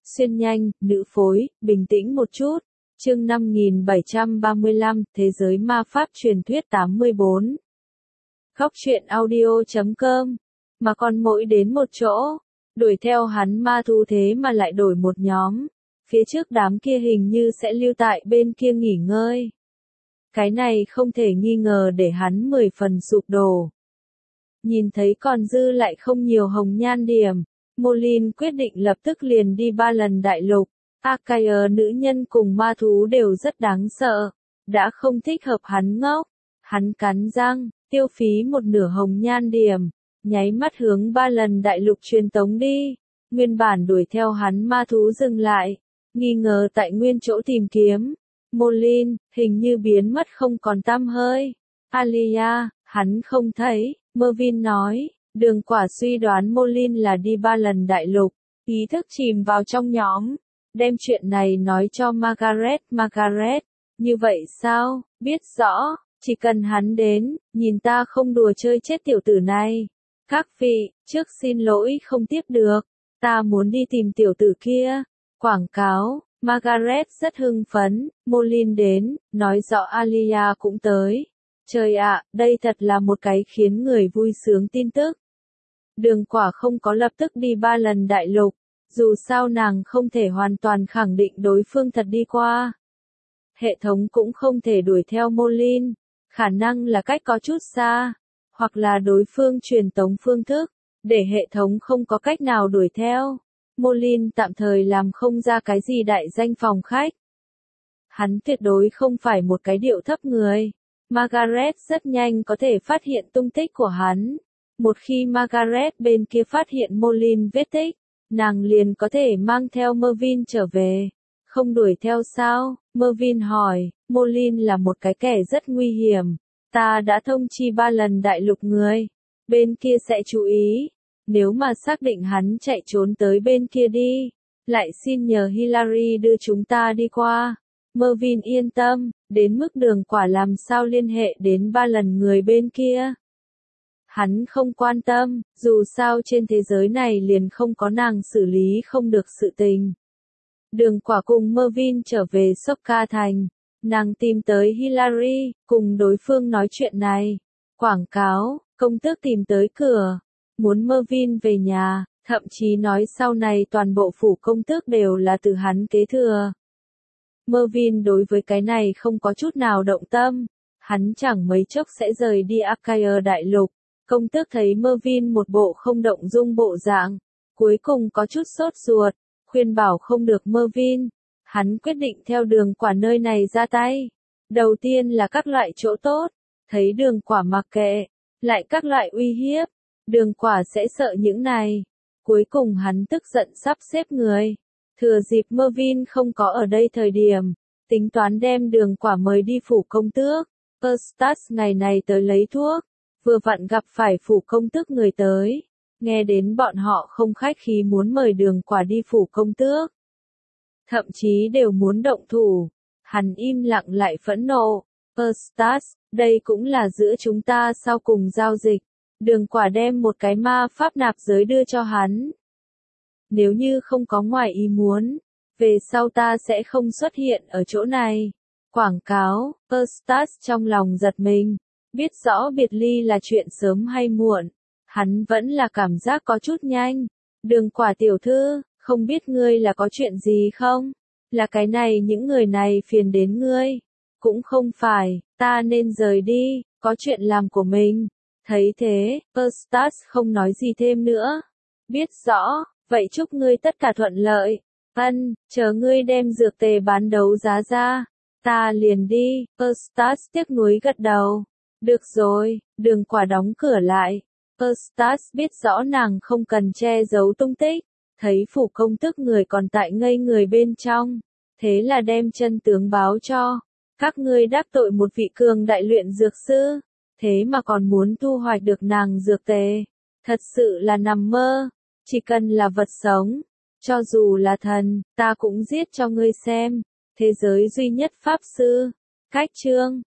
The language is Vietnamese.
Xuyên nhanh, nữ phối, bình tĩnh một chút. Chương 5735, Thế giới ma pháp truyền thuyết 84. Khóc chuyện audio.com. Mà còn mỗi đến một chỗ, đuổi theo hắn ma thú thế mà lại đổi một nhóm. Phía trước đám kia hình như sẽ lưu tại bên kia nghỉ ngơi. Cái này không thể nghi ngờ để hắn 10 phần sụp đổ. Nhìn thấy còn dư lại không nhiều hồng nhan điểm, Molin quyết định lập tức liền đi 3 lần đại lục. Arcaia nữ nhân cùng ma thú đều rất đáng sợ. Đã không thích hợp hắn ngốc. Hắn cắn răng, tiêu phí một nửa hồng nhan điểm, nháy mắt hướng 3 lần đại lục truyền tống đi. Nguyên bản đuổi theo hắn ma thú dừng lại, nghi ngờ tại nguyên chỗ tìm kiếm. Molin, hình như biến mất không còn tăm hơi. Alia, hắn không thấy, Mervyn nói. Đường Quả suy đoán Molin là đi 3 lần đại lục, ý thức chìm vào trong nhóm, đem chuyện này nói cho Margaret. Margaret, như vậy sao, biết rõ, chỉ cần hắn đến, nhìn ta không đùa chơi chết tiểu tử này. Các vị, trước xin lỗi không tiếp được, ta muốn đi tìm tiểu tử kia. Quảng cáo, Margaret rất hưng phấn, Molin đến, nói rõ Alia cũng tới. Trời ạ, đây thật là một cái khiến người vui sướng tin tức. Đường Quả không có lập tức đi 3 lần đại lục, dù sao nàng không thể hoàn toàn khẳng định đối phương thật đi qua. Hệ thống cũng không thể đuổi theo Molin, khả năng là cách có chút xa, hoặc là đối phương truyền tống phương thức, để hệ thống không có cách nào đuổi theo. Molin tạm thời làm không ra cái gì đại danh phòng khách. Hắn tuyệt đối không phải một cái điệu thấp người. Margaret rất nhanh có thể phát hiện tung tích của hắn. Một khi Margaret bên kia phát hiện Molin vết tích, nàng liền có thể mang theo Mervyn trở về. Không đuổi theo sao? Mervyn hỏi. Molin là một cái kẻ rất nguy hiểm. Ta đã thông chi 3 lần đại lục người. Bên kia sẽ chú ý. Nếu mà xác định hắn chạy trốn tới bên kia đi, lại xin nhờ Hillary đưa chúng ta đi qua. Mervyn yên tâm, đến mức Đường Quả làm sao liên hệ đến 3 lần người bên kia. Hắn không quan tâm, dù sao trên thế giới này liền không có nàng xử lý không được sự tình. Đường Quả cùng Mervyn trở về Sokka Thành. Nàng tìm tới Hillary, cùng đối phương nói chuyện này. Quảng cáo, công tước tìm tới cửa. Muốn Mervyn về nhà, thậm chí nói sau này toàn bộ phủ công tước đều là từ hắn kế thừa. Mervyn đối với cái này không có chút nào động tâm. Hắn chẳng mấy chốc sẽ rời đi Arcaia đại lục. Công tước thấy Mervyn một bộ không động dung bộ dạng, cuối cùng có chút sốt ruột, khuyên bảo không được Mervyn. Hắn quyết định theo Đường Quả nơi này ra tay. Đầu tiên là các loại chỗ tốt, thấy Đường Quả mặc kệ, lại các loại uy hiếp, Đường Quả sẽ sợ những này. Cuối cùng hắn tức giận sắp xếp người. Thừa dịp Mervyn không có ở đây thời điểm, tính toán đem Đường Quả mời đi phủ công tước. Eustace ngày này tới lấy thuốc, vừa vặn gặp phải phủ công tước người tới. Nghe đến bọn họ không khách khí muốn mời Đường Quả đi phủ công tước. Thậm chí đều muốn động thủ. Hắn im lặng lại phẫn nộ. Eustace, đây cũng là giữa chúng ta sau cùng giao dịch. Đường Quả đem một cái ma pháp nạp giới đưa cho hắn. Nếu như không có ngoài ý muốn, về sau ta sẽ không xuất hiện ở chỗ này. Quảng cáo, Eustace trong lòng giật mình. Biết rõ biệt ly là chuyện sớm hay muộn. Hắn vẫn là cảm giác có chút nhanh. Đường Quả tiểu thư, không biết ngươi là có chuyện gì không? Là cái này những người này phiền đến ngươi. Cũng không phải, ta nên rời đi, có chuyện làm của mình. Thấy thế, Eustace không nói gì thêm nữa. Biết rõ, vậy chúc ngươi tất cả thuận lợi. Chờ ngươi đem dược tề bán đấu giá ra. Ta liền đi, Eustace tiếc nuối gật đầu. Được rồi, Đường Quả đóng cửa lại. Eustace biết rõ nàng không cần che giấu tung tích. Thấy phủ công tước người còn tại ngây người bên trong. Thế là đem chân tướng báo cho. Các ngươi đắc tội một vị cường đại luyện dược sư. Thế mà còn muốn thu hoạch được nàng dược tề. Thật sự là nằm mơ. Chỉ cần là vật sống. Cho dù là thần, ta cũng giết cho ngươi xem. Thế giới duy nhất pháp sư. Cách chương.